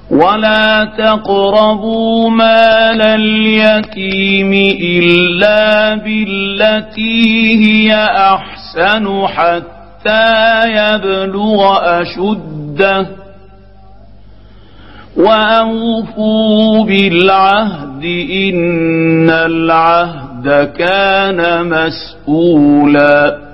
ولا تقربوا مال اليتيم إلا بالتي هي أحسن حتى يبلغ أشده وأوفوا بالعهد إن العهد كان مسؤولا